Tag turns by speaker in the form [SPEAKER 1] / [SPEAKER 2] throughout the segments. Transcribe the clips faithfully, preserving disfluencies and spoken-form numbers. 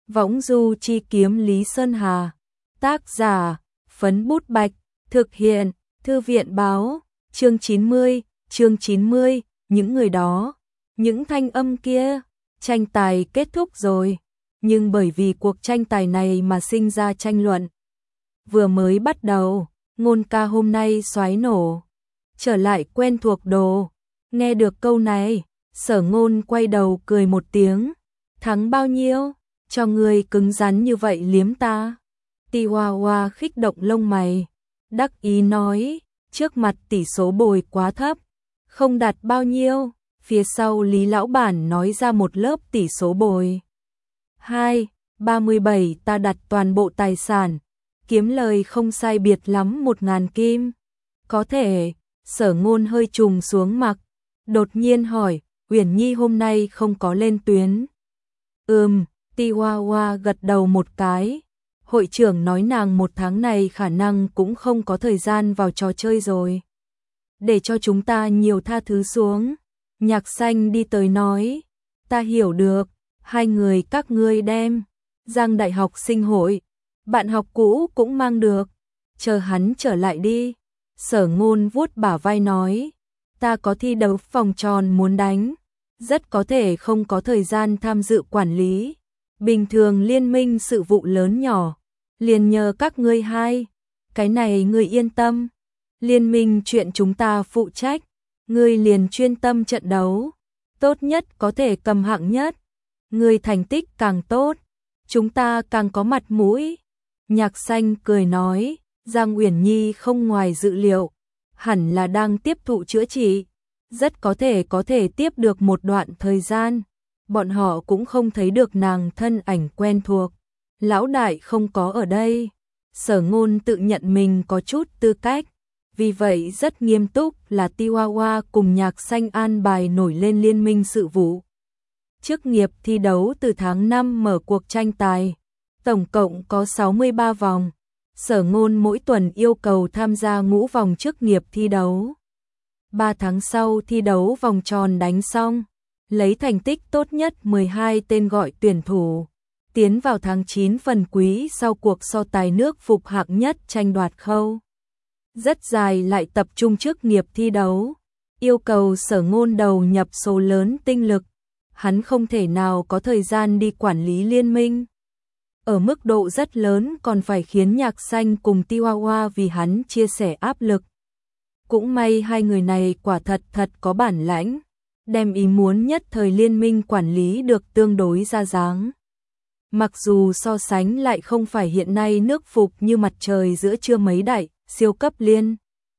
[SPEAKER 1] Võng du chi kiếm Lý Sơn Hà. Tác giả, Phấn Bút Bạch. Thực hiện, Thư viện báo. Chương chín mươi, chương chín mươi, những người đó, những thanh âm kia. Tranh tài kết thúc rồi, nhưng bởi vì cuộc tranh tài này mà sinh ra tranh luận. Vừa mới bắt đầu, Ngôn ca hôm nay xoáy nổ, trở lại quen thuộc đồ. Nghe được câu này, Sở Ngôn quay đầu cười một tiếng. Thắng bao nhiêu? Cho người cứng rắn như vậy liếm ta. Ti Hoa Hoa khích động lông mày, đắc ý nói, trước mặt tỷ số bồi quá thấp, không đạt bao nhiêu. Phía sau Lý lão bản nói ra một lớp tỷ số bồi. Hai, ba mươi bảy ta đặt toàn bộ tài sản, kiếm lời không sai biệt lắm một ngàn kim. Có thể. Sở Ngôn hơi trùng xuống mặt, đột nhiên hỏi, Uyển Nhi hôm nay không có lên tuyến. Ừm, Ti Hoa Hoa gật đầu một cái. Hội trưởng nói nàng một tháng này khả năng cũng không có thời gian vào trò chơi rồi. Để cho chúng ta nhiều tha thứ xuống. Nhạc Xanh đi tới nói, ta hiểu được, hai người các ngươi đem Giang đại học sinh hội, bạn học cũ cũng mang được, chờ hắn trở lại đi. Sở Ngôn vuốt bả vai nói, ta có thi đấu vòng tròn muốn đánh, rất có thể không có thời gian tham dự quản lý. Bình thường liên minh sự vụ lớn nhỏ, liền nhờ các ngươi hai, cái này ngươi yên tâm. Liên minh chuyện chúng ta phụ trách, ngươi liền chuyên tâm trận đấu, tốt nhất có thể cầm hạng nhất. Ngươi thành tích càng tốt, chúng ta càng có mặt mũi. Nhạc Xanh cười nói, Giang Uyển Nhi không ngoài dự liệu, hẳn là đang tiếp thụ chữa trị, rất có thể có thể tiếp được một đoạn thời gian. Bọn họ cũng không thấy được nàng thân ảnh quen thuộc. Lão đại không có ở đây. Sở Ngôn tự nhận mình có chút tư cách, vì vậy rất nghiêm túc là Ti Hoa Hoa cùng Nhạc Xanh an bài nổi lên liên minh sự vụ. Chức nghiệp thi đấu từ tháng năm mở cuộc tranh tài, tổng cộng có sáu mươi ba vòng. Sở Ngôn mỗi tuần yêu cầu tham gia ngũ vòng chức nghiệp thi đấu. ba tháng sau thi đấu vòng tròn đánh xong, lấy thành tích tốt nhất mười hai tên gọi tuyển thủ, tiến vào tháng chín phần quý sau cuộc so tài nước phục hạng nhất tranh đoạt khâu. Rất dài lại tập trung chức nghiệp thi đấu, yêu cầu Sở Ngôn đầu nhập số lớn tinh lực, hắn không thể nào có thời gian đi quản lý liên minh. Ở mức độ rất lớn còn phải khiến Nhạc Xanh cùng Ti Hoa Hoa vì hắn chia sẻ áp lực. Cũng may hai người này quả thật thật có bản lãnh, đem ý muốn nhất thời liên minh quản lý được tương đối ra dáng. Mặc dù so sánh lại không phải hiện nay nước phục như mặt trời giữa trưa mấy đại, siêu cấp liên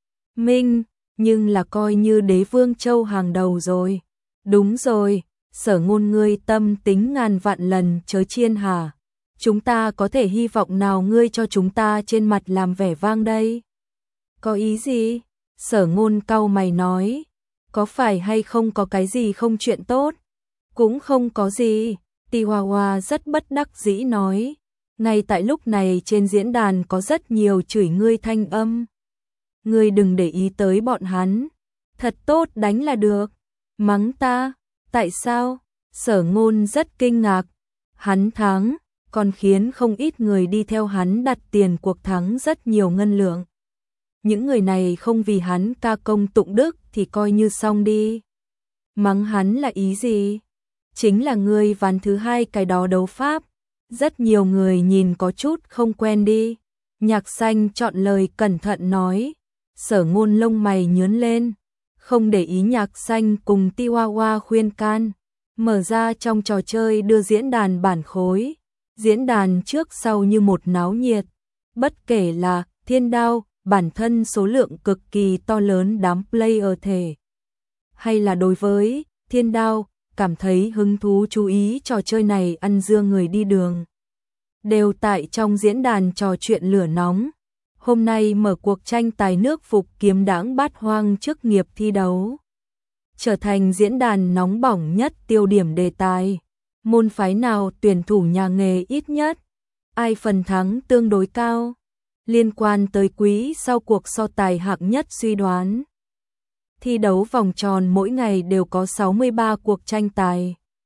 [SPEAKER 1] minh, nhưng là coi như đế vương châu hàng đầu rồi. Đúng rồi, Sở Ngôn ngươi tâm tính ngàn vạn lần chớ chiên hả? Chúng ta có thể hy vọng nào ngươi cho chúng ta trên mặt làm vẻ vang đây? Có ý gì? Sở Ngôn cau mày nói, có phải hay không có cái gì không chuyện tốt? Cũng không có gì. Ti Hoa Hoa rất bất đắc dĩ nói, ngay tại lúc này trên diễn đàn có rất nhiều chửi ngươi thanh âm. Ngươi đừng để ý tới bọn hắn, thật tốt đánh là được. Mắng ta? Tại sao? Sở Ngôn rất kinh ngạc, hắn thắng, còn khiến không ít người đi theo hắn đặt tiền cuộc thắng rất nhiều ngân lượng. Những người này không vì hắn ca công tụng đức thì coi như xong đi. Mắng hắn là ý gì? Chính là ngươi ván thứ hai cái đó đấu pháp, rất nhiều người nhìn có chút không quen đi. Nhạc Xanh chọn lời cẩn thận nói. Sở Ngôn lông mày nhướng lên, không để ý Nhạc Xanh cùng Ti Hoa Hoa khuyên can, mở ra trong trò chơi đưa diễn đàn bản khối. Diễn đàn trước sau như một náo nhiệt, bất kể là Thiên Đao, bản thân số lượng cực kỳ to lớn đám player thể, hay là đối với Thiên Đao cảm thấy hứng thú chú ý trò chơi này ăn dưa người đi đường, đều tại trong diễn đàn trò chuyện lửa nóng. Hôm nay mở cuộc tranh tài nước phục kiếm đãng bát hoang chức nghiệp thi đấu, trở thành diễn đàn nóng bỏng nhất tiêu điểm đề tài. Môn phái nào tuyển thủ nhà nghề ít nhất, ai phần thắng tương đối cao, liên quan tới quý sau cuộc so tài hạng nhất suy đoán. Thi đấu vòng tròn mỗi ngày đều có sáu mươi ba cuộc tranh tài.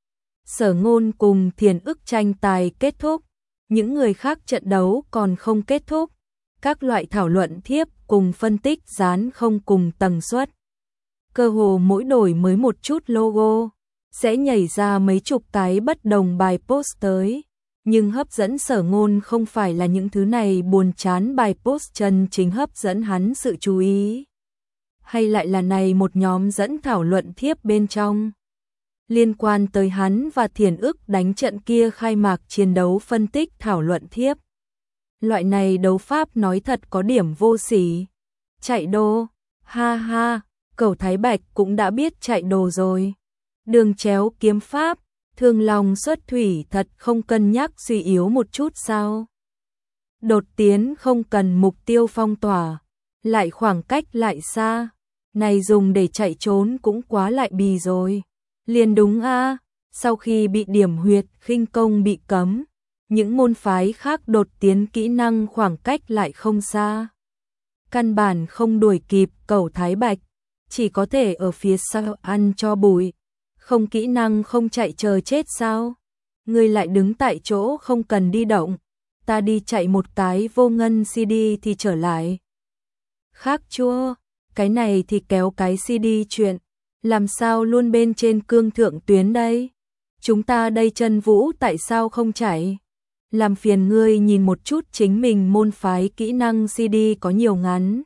[SPEAKER 1] Sở Ngôn cùng Thiền Ức tranh tài kết thúc, những người khác trận đấu còn không kết thúc, các loại thảo luận thiếp cùng phân tích dán không cùng tần suất. Cơ hồ mỗi đổi mới một chút logo, sẽ nhảy ra mấy chục cái bất đồng bài post tới. Nhưng hấp dẫn Sở Ngôn không phải là những thứ này buồn chán bài post, chân chính hấp dẫn hắn sự chú ý. Hay lại là này một nhóm dẫn thảo luận thiếp bên trong. Liên quan tới hắn và Thiền Ức đánh trận kia khai mạc chiến đấu phân tích thảo luận thiếp. Loại này đấu pháp nói thật có điểm vô sỉ. Chạy đồ, ha ha, Cẩu Thái Bạch cũng đã biết chạy đồ rồi. Đường chéo kiếm pháp, Thương Long xuất thủy thật không cân nhắc suy yếu một chút sao? Đột tiến không cần mục tiêu phong tỏa, lại khoảng cách lại xa, này dùng để chạy trốn cũng quá lại bì rồi. Liền đúng a, sau khi bị điểm huyệt khinh công bị cấm, những môn phái khác đột tiến kỹ năng khoảng cách lại không xa. Căn bản không đuổi kịp Cẩu Thái Bạch, chỉ có thể ở phía sau ăn cho bùi. Không kỹ năng không chạy chờ chết sao? Ngươi lại đứng tại chỗ không cần đi động, ta đi chạy một cái vô ngân xê đê thì trở lại. Khác chua, cái này thì kéo cái xê đê chuyện, làm sao luôn bên trên cương thượng tuyến đây? Chúng ta đây chân vũ tại sao không chạy? Làm phiền ngươi nhìn một chút chính mình môn phái kỹ năng xê đê có nhiều ngắn.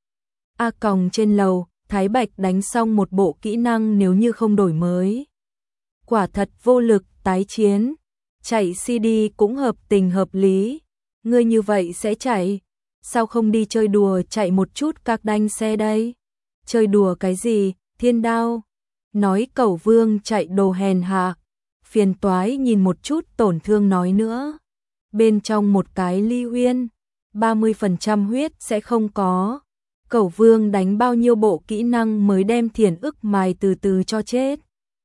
[SPEAKER 1] A còng trên lầu, Thái Bạch đánh xong một bộ kỹ năng nếu như không đổi mới. Quả thật vô lực, tái chiến. Chạy xê đê cũng hợp tình hợp lý. Ngươi như vậy sẽ chạy. Sao không đi chơi đùa chạy một chút các đanh xe đây? Chơi đùa cái gì, thiên đao? Nói Cẩu Vương chạy đồ hèn hạ. Phiền toái nhìn một chút tổn thương nói nữa. Bên trong một cái ly uyên, ba mươi phần trăm huyết sẽ không có. Cẩu Vương đánh bao nhiêu bộ kỹ năng mới đem Thiền Ức mài từ từ cho chết.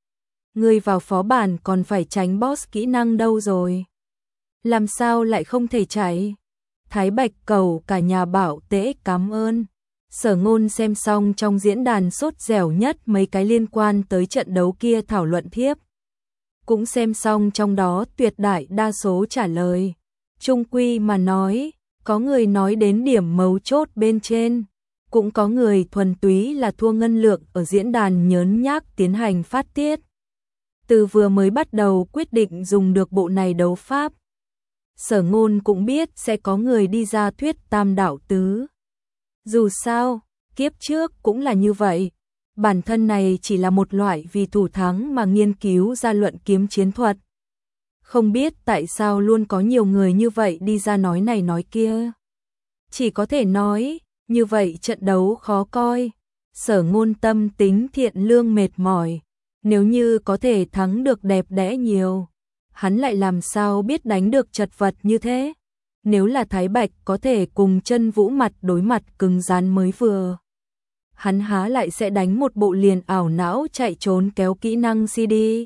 [SPEAKER 1] Ngươi vào phó bản còn phải tránh boss kỹ năng đâu rồi. Làm sao lại không thể chạy? Thái Bạch cầu cả nhà bảo tễ cảm ơn. Sở Ngôn xem xong trong diễn đàn sốt dẻo nhất mấy cái liên quan tới trận đấu kia thảo luận thiếp. Cũng xem xong trong đó tuyệt đại đa số trả lời. Trung quy mà nói, có người nói đến điểm mấu chốt bên trên. Cũng có người thuần túy là thua ngân lượng ở diễn đàn nhớn nhác tiến hành phát tiết. Từ vừa mới bắt đầu quyết định dùng được bộ này đấu pháp, Sở Ngôn cũng biết sẽ có người đi ra thuyết tam đạo tứ. Dù sao, kiếp trước cũng là như vậy. Bản thân này chỉ là một loại vì thủ thắng mà nghiên cứu ra luận kiếm chiến thuật. Không biết tại sao luôn có nhiều người như vậy đi ra nói này nói kia. Chỉ có thể nói, như vậy trận đấu khó coi. Sở Ngôn tâm tính thiện lương mệt mỏi. Nếu như có thể thắng được đẹp đẽ nhiều, hắn lại làm sao biết đánh được chật vật như thế. Nếu là Thái Bạch có thể cùng chân vũ mặt đối mặt cứng rắn mới vừa. Hắn há lại sẽ đánh một bộ liền ảo não chạy trốn kéo kỹ năng xê đê.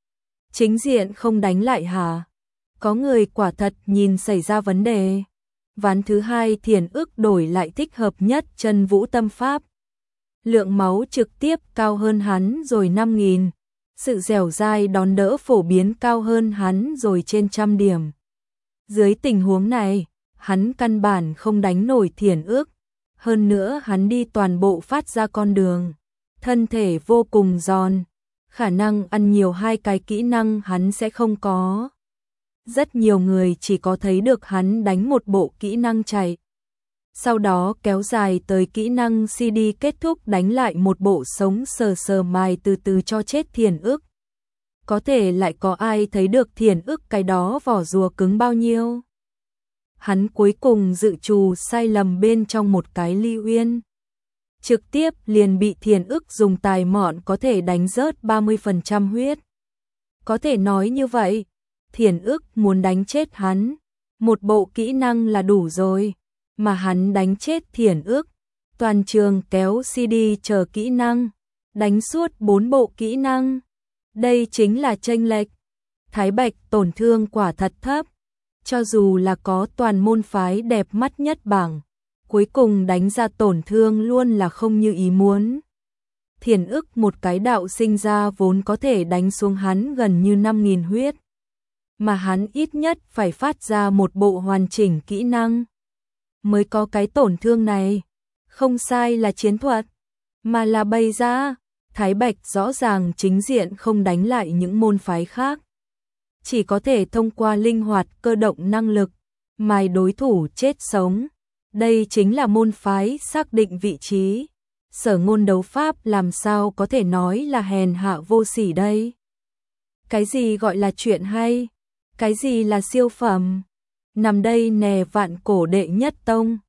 [SPEAKER 1] Chính diện không đánh lại hả? Có người quả thật nhìn xảy ra vấn đề. Ván thứ hai Thiền Ức đổi lại thích hợp nhất chân vũ tâm pháp. Lượng máu trực tiếp cao hơn hắn rồi năm nghìn. Sự dẻo dai đón đỡ phổ biến cao hơn hắn rồi trên trăm điểm. Dưới tình huống này, hắn căn bản không đánh nổi Thiền Ức. Hơn nữa hắn đi toàn bộ phát ra con đường. Thân thể vô cùng giòn. Khả năng ăn nhiều hai cái kỹ năng hắn sẽ không có. Rất nhiều người chỉ có thấy được hắn đánh một bộ kỹ năng chạy. Sau đó kéo dài tới kỹ năng xê đê kết thúc đánh lại một bộ sống sờ sờ mài từ từ cho chết Thiền Ức. Có thể lại có ai thấy được Thiền Ức cái đó vỏ rùa cứng bao nhiêu. Hắn cuối cùng dự trù sai lầm bên trong một cái ly uyên. Trực tiếp liền bị Thiền Ức dùng tài mọn có thể đánh rớt ba mươi phần trăm huyết. Có thể nói như vậy, Thiền Ức muốn đánh chết hắn, một bộ kỹ năng là đủ rồi. Mà hắn đánh chết Thiền Ức, toàn trường kéo xê đê chờ kỹ năng, đánh suốt bốn bộ kỹ năng. Đây chính là chênh lệch. Thái Bạch tổn thương quả thật thấp, cho dù là có toàn môn phái đẹp mắt nhất bảng, cuối cùng đánh ra tổn thương luôn là không như ý muốn. Thiền ức một cái đạo sinh ra vốn có thể đánh xuống hắn gần như năm nghìn huyết. Mà hắn ít nhất phải phát ra một bộ hoàn chỉnh kỹ năng mới có cái tổn thương này. Không sai là chiến thuật, mà là bày ra. Thái Bạch rõ ràng chính diện không đánh lại những môn phái khác. Chỉ có thể thông qua linh hoạt cơ động năng lực, mài đối thủ chết sống. Đây chính là môn phái xác định vị trí. Sở Ngôn đấu pháp làm sao có thể nói là hèn hạ vô sỉ đây? Cái gì gọi là chuyện hay? Cái gì là siêu phẩm? Nằm đây nè vạn cổ đệ nhất tông.